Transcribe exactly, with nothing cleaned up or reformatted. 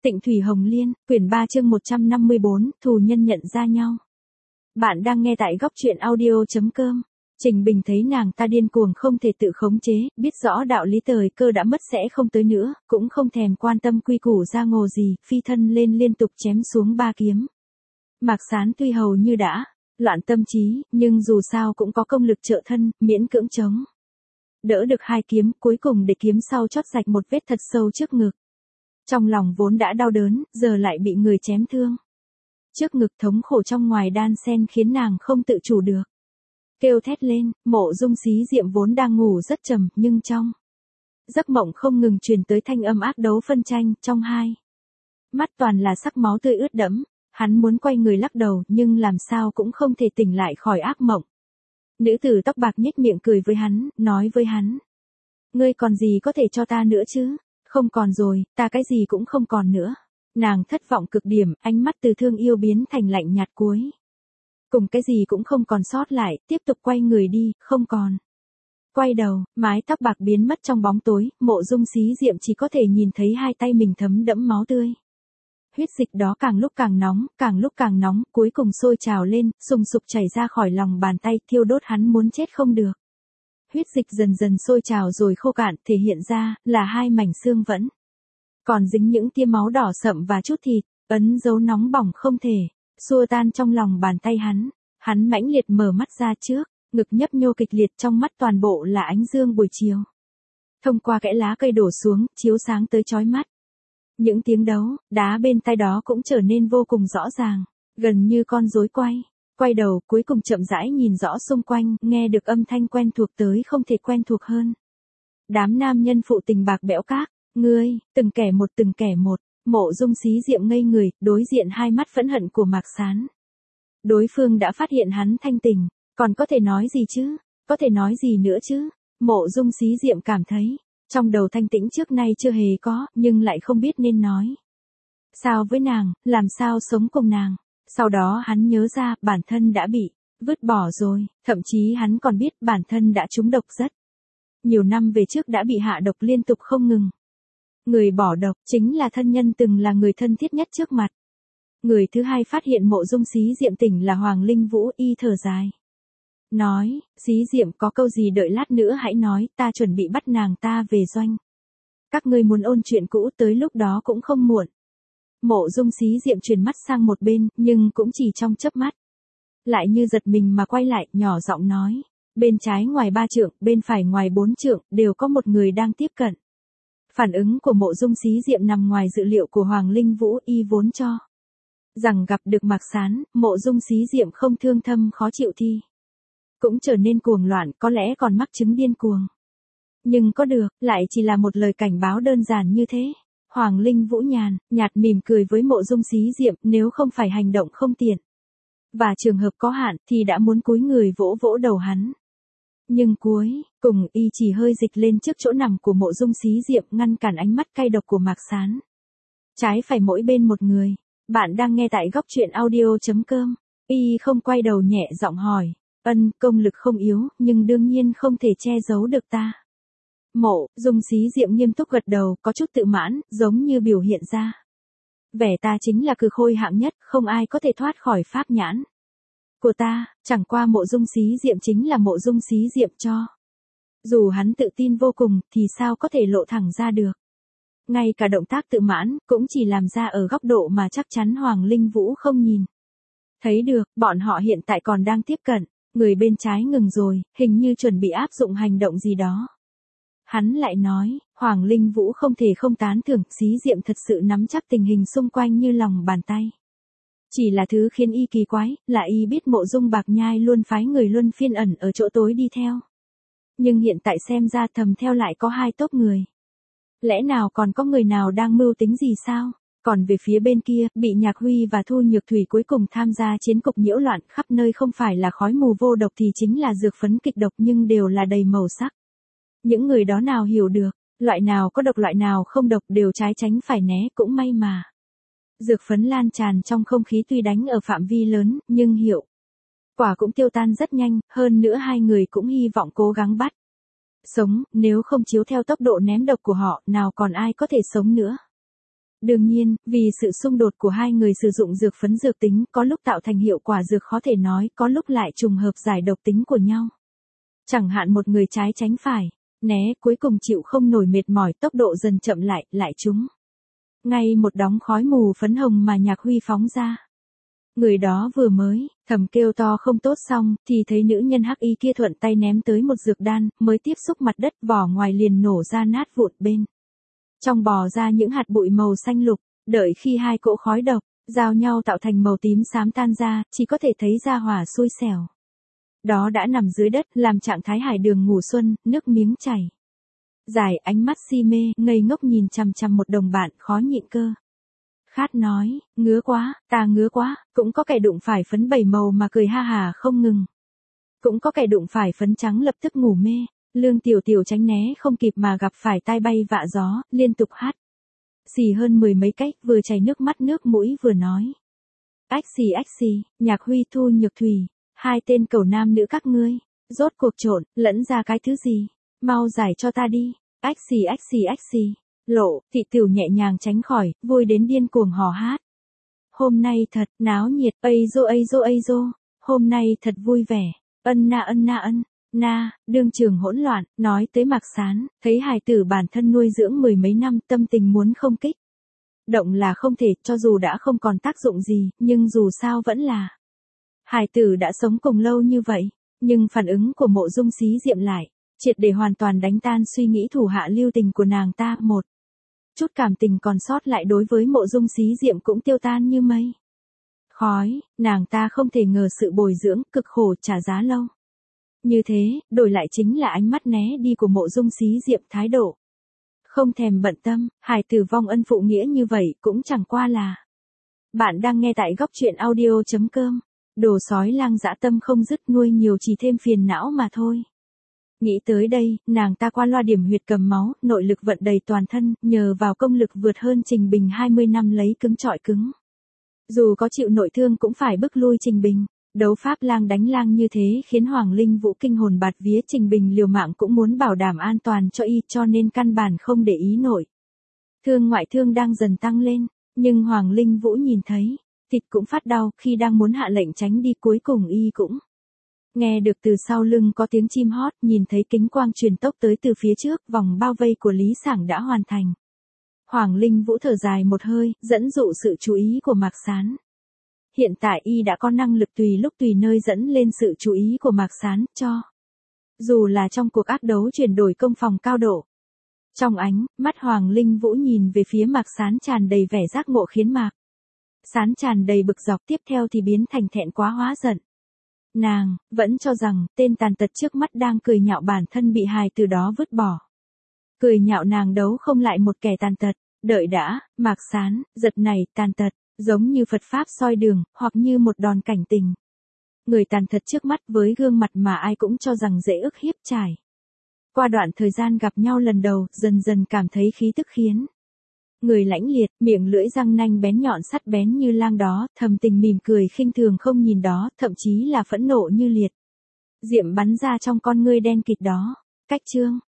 Tịnh Thủy Hồng Liên, quyển ba chương một trăm năm mươi bốn, thù nhân nhận ra nhau. Bạn đang nghe tại góc truyện audio.com. Trình Bình thấy nàng ta điên cuồng không thể tự khống chế, biết rõ đạo lý thời cơ đã mất sẽ không tới nữa, cũng không thèm quan tâm quy củ ra ngồ gì, phi thân lên liên tục chém xuống ba kiếm. Mạc Sán tuy hầu như đã loạn tâm trí, nhưng dù sao cũng có công lực trợ thân, miễn cưỡng chống đỡ được hai kiếm, cuối cùng để kiếm sau chót rạch một vết thật sâu trước ngực. Trong lòng vốn đã đau đớn, giờ lại bị người chém thương. Trước ngực thống khổ trong ngoài đan xen khiến nàng không tự chủ được. Kêu thét lên, Mộ Dung Xí Diệm vốn đang ngủ rất trầm, nhưng trong giấc mộng không ngừng truyền tới thanh âm ác đấu phân tranh, trong hai mắt toàn là sắc máu tươi ướt đẫm. Hắn muốn quay người lắc đầu, nhưng làm sao cũng không thể tỉnh lại khỏi ác mộng. Nữ tử tóc bạc nhếch miệng cười với hắn, nói với hắn: "Ngươi còn gì có thể cho ta nữa chứ?" "Không còn rồi, ta cái gì cũng không còn nữa." Nàng thất vọng cực điểm, ánh mắt từ thương yêu biến thành lạnh nhạt cuối cùng cái gì cũng không còn sót lại, tiếp tục quay người đi, không còn. Quay đầu, mái tóc bạc biến mất trong bóng tối, Mộ Dung Xí Diệm chỉ có thể nhìn thấy hai tay mình thấm đẫm máu tươi. Huyết dịch đó càng lúc càng nóng, càng lúc càng nóng, cuối cùng sôi trào lên, sùng sục chảy ra khỏi lòng bàn tay, thiêu đốt hắn muốn chết không được. Huyết dịch dần dần sôi trào rồi khô cạn, thể hiện ra là hai mảnh xương vẫn còn dính những tia máu đỏ sậm và chút thịt, ấn dấu nóng bỏng không thể xua tan trong lòng bàn tay hắn. Hắn mãnh liệt mở mắt ra trước, ngực nhấp nhô kịch liệt, trong mắt toàn bộ là ánh dương buổi chiều. Thông qua kẽ lá cây đổ xuống, chiếu sáng tới chói mắt. Những tiếng đấu, đá bên tai đó cũng trở nên vô cùng rõ ràng, gần như con rối quay. Quay đầu, cuối cùng chậm rãi nhìn rõ xung quanh, nghe được âm thanh quen thuộc tới không thể quen thuộc hơn. Đám nam nhân phụ tình bạc bẽo các, ngươi, từng kẻ một từng kẻ một. Mộ Dung Xí Diệm ngây người, đối diện hai mắt phẫn hận của Mạc Sán. Đối phương đã phát hiện hắn thanh tình, còn có thể nói gì chứ? Có thể nói gì nữa chứ? Mộ Dung Xí Diệm cảm thấy, trong đầu thanh tĩnh trước nay chưa hề có, nhưng lại không biết nên nói sao với nàng, làm sao sống cùng nàng. Sau đó hắn nhớ ra, bản thân đã bị vứt bỏ rồi, thậm chí hắn còn biết bản thân đã trúng độc rất nhiều năm về trước, đã bị hạ độc liên tục không ngừng. Người bỏ độc chính là thân nhân từng là người thân thiết nhất trước mặt. Người thứ hai phát hiện Mộ Dung Xí Diệm tỉnh là Hoàng Linh Vũ, y thở dài. Nói, Xí Diệm có câu gì đợi lát nữa hãy nói, ta chuẩn bị bắt nàng ta về doanh. Các ngươi muốn ôn chuyện cũ tới lúc đó cũng không muộn. Mộ Dung Xí Diệm chuyển mắt sang một bên, nhưng cũng chỉ trong chớp mắt. Lại như giật mình mà quay lại, nhỏ giọng nói. Bên trái ngoài ba trượng, bên phải ngoài bốn trượng, đều có một người đang tiếp cận. Phản ứng của Mộ Dung Xí Diệm nằm ngoài dự liệu của Hoàng Linh Vũ, y vốn cho rằng gặp được Mạc Sán, Mộ Dung Xí Diệm không thương thâm khó chịu thì cũng trở nên cuồng loạn, có lẽ còn mắc chứng điên cuồng. Nhưng có được, lại chỉ là một lời cảnh báo đơn giản như thế. Hoàng Linh Vũ nhàn, nhạt mỉm cười với Mộ Dung Xí Diệm, nếu không phải hành động không tiện và trường hợp có hạn thì đã muốn cúi người vỗ vỗ đầu hắn. Nhưng cuối cùng y chỉ hơi dịch lên trước chỗ nằm của Mộ Dung Xí Diệm, ngăn cản ánh mắt cay độc của Mạc Sán. Trái phải mỗi bên một người. Bạn đang nghe tại góc truyện audio.com. Y không quay đầu, nhẹ giọng hỏi. Ân, công lực không yếu, nhưng đương nhiên không thể che giấu được ta. Mộ Dung Xí Diệm nghiêm túc gật đầu, có chút tự mãn, giống như biểu hiện ra vẻ ta chính là cừ khôi hạng nhất, không ai có thể thoát khỏi pháp nhãn của ta. Chẳng qua Mộ Dung Xí Diệm chính là Mộ Dung Xí Diệm, cho dù hắn tự tin vô cùng, thì sao có thể lộ thẳng ra được. Ngay cả động tác tự mãn, cũng chỉ làm ra ở góc độ mà chắc chắn Hoàng Linh Vũ không nhìn thấy được. Bọn họ hiện tại còn đang tiếp cận, người bên trái ngừng rồi, hình như chuẩn bị áp dụng hành động gì đó. Hắn lại nói, Hoàng Linh Vũ không thể không tán thưởng, Xí Diệm thật sự nắm chắc tình hình xung quanh như lòng bàn tay. Chỉ là thứ khiến y kỳ quái, là y biết Mộ Dung Bạc Nhai luôn phái người luân phiên ẩn ở chỗ tối đi theo. Nhưng hiện tại xem ra thầm theo lại có hai tốp người. Lẽ nào còn có người nào đang mưu tính gì sao? Còn về phía bên kia, bị Nhạc Huy và Thu Nhược Thủy cuối cùng tham gia chiến cục nhiễu loạn, khắp nơi không phải là khói mù vô độc thì chính là dược phấn kịch độc, nhưng đều là đầy màu sắc. Những người đó nào hiểu được, loại nào có độc loại nào không độc, đều trái tránh phải né, cũng may mà. Dược phấn lan tràn trong không khí, tuy đánh ở phạm vi lớn, nhưng hiệu quả cũng tiêu tan rất nhanh, hơn nữa hai người cũng hy vọng cố gắng bắt sống, nếu không chiếu theo tốc độ ném độc của họ, nào còn ai có thể sống nữa. Đương nhiên, vì sự xung đột của hai người sử dụng dược phấn dược tính, có lúc tạo thành hiệu quả dược khó thể nói, có lúc lại trùng hợp giải độc tính của nhau. Chẳng hạn một người trái tránh phải, né, cuối cùng chịu không nổi mệt mỏi, tốc độ dần chậm lại, lại trúng. Ngay một đống khói mù phấn hồng mà Nhạc Huy phóng ra. Người đó vừa mới, thầm kêu to không tốt xong, thì thấy nữ nhân hắc y kia thuận tay ném tới một dược đan, mới tiếp xúc mặt đất vỏ ngoài liền nổ ra nát vụn bên. Trong bò ra những hạt bụi màu xanh lục, đợi khi hai cỗ khói độc, giao nhau tạo thành màu tím xám tan ra, chỉ có thể thấy ra hỏa xui xẻo. Đó đã nằm dưới đất, làm trạng thái hải đường ngủ xuân, nước miếng chảy. Dài ánh mắt si mê, ngây ngốc nhìn chằm chằm một đồng bạn, khó nhịn cơ. Khát nói, ngứa quá, ta ngứa quá, cũng có kẻ đụng phải phấn bảy màu mà cười ha hà không ngừng. Cũng có kẻ đụng phải phấn trắng lập tức ngủ mê, Lương Tiểu Tiểu tránh né không kịp mà gặp phải tai bay vạ gió, liên tục hát. Xì hơn mười mấy cách, vừa chảy nước mắt nước mũi vừa nói. Ách xì ách xì, Nhạc Huy Thu Nhược Thủy, hai tên cẩu nam nữ các ngươi, rốt cuộc trộn, lẫn ra cái thứ gì, mau giải cho ta đi, ách xì ách xì ách xì. Lộ, Thị Tiểu nhẹ nhàng tránh khỏi, vui đến điên cuồng hò hát. Hôm nay thật, náo nhiệt, ây dô ây dô ây dô, hôm nay thật vui vẻ, ân na ân na ân, na, đương trường hỗn loạn, nói tới Mạc Sán, thấy hài tử bản thân nuôi dưỡng mười mấy năm, tâm tình muốn không kích. Động là không thể, cho dù đã không còn tác dụng gì, nhưng dù sao vẫn là. Hài tử đã sống cùng lâu như vậy, nhưng phản ứng của Mộ Dung Xí Diệm lại, triệt để hoàn toàn đánh tan suy nghĩ thủ hạ lưu tình của nàng ta. Một chút cảm tình còn sót lại đối với Mộ Dung Xí Diệm cũng tiêu tan như mây khói, nàng ta không thể ngờ sự bồi dưỡng, cực khổ trả giá lâu. Như thế, đổi lại chính là ánh mắt né đi của Mộ Dung Xí Diệm, thái độ không thèm bận tâm, hài tử vong ân phụ nghĩa như vậy cũng chẳng qua là. Bạn đang nghe tại góc truyện audio chấm com, đồ sói lang dã tâm không dứt, nuôi nhiều chỉ thêm phiền não mà thôi. Nghĩ tới đây, nàng ta qua loa điểm huyệt cầm máu, nội lực vận đầy toàn thân, nhờ vào công lực vượt hơn Trình Bình hai mươi năm lấy cứng trọi cứng. Dù có chịu nội thương cũng phải bức lui Trình Bình, đấu pháp lang đánh lang như thế khiến Hoàng Linh Vũ kinh hồn bạt vía. Trình Bình liều mạng cũng muốn bảo đảm an toàn cho y, cho nên căn bản không để ý nội thương ngoại thương đang dần tăng lên, nhưng Hoàng Linh Vũ nhìn thấy, thịt cũng phát đau, khi đang muốn hạ lệnh tránh đi cuối cùng y cũng nghe được từ sau lưng có tiếng chim hót, nhìn thấy kính quang truyền tốc tới từ phía trước, vòng bao vây của Lý Sảng đã hoàn thành. Hoàng Linh Vũ thở dài một hơi, dẫn dụ sự chú ý của Mạc Sán. Hiện tại y đã có năng lực tùy lúc tùy nơi dẫn lên sự chú ý của Mạc Sán, cho dù là trong cuộc ác đấu chuyển đổi công phòng cao độ. Trong ánh mắt Hoàng Linh Vũ nhìn về phía Mạc Sán tràn đầy vẻ giác ngộ, khiến Mạc Sán tràn đầy bực dọc, tiếp theo thì biến thành thẹn quá hóa giận. Nàng vẫn cho rằng tên tàn tật trước mắt đang cười nhạo bản thân bị hài từ đó vứt bỏ. Cười nhạo nàng đấu không lại một kẻ tàn tật. Đợi đã, Mạc Sán, giật này, tàn tật, giống như Phật Pháp soi đường, hoặc như một đòn cảnh tình. Người tàn tật trước mắt với gương mặt mà ai cũng cho rằng dễ ức hiếp trải. Qua đoạn thời gian gặp nhau lần đầu, dần dần cảm thấy khí tức khiến người lãnh liệt, miệng lưỡi răng nanh bén nhọn sắt bén như lang đó, thầm tình mỉm cười khinh thường không nhìn đó, thậm chí là phẫn nộ như liệt diệm bắn ra trong con ngươi đen kịt đó. Cách chương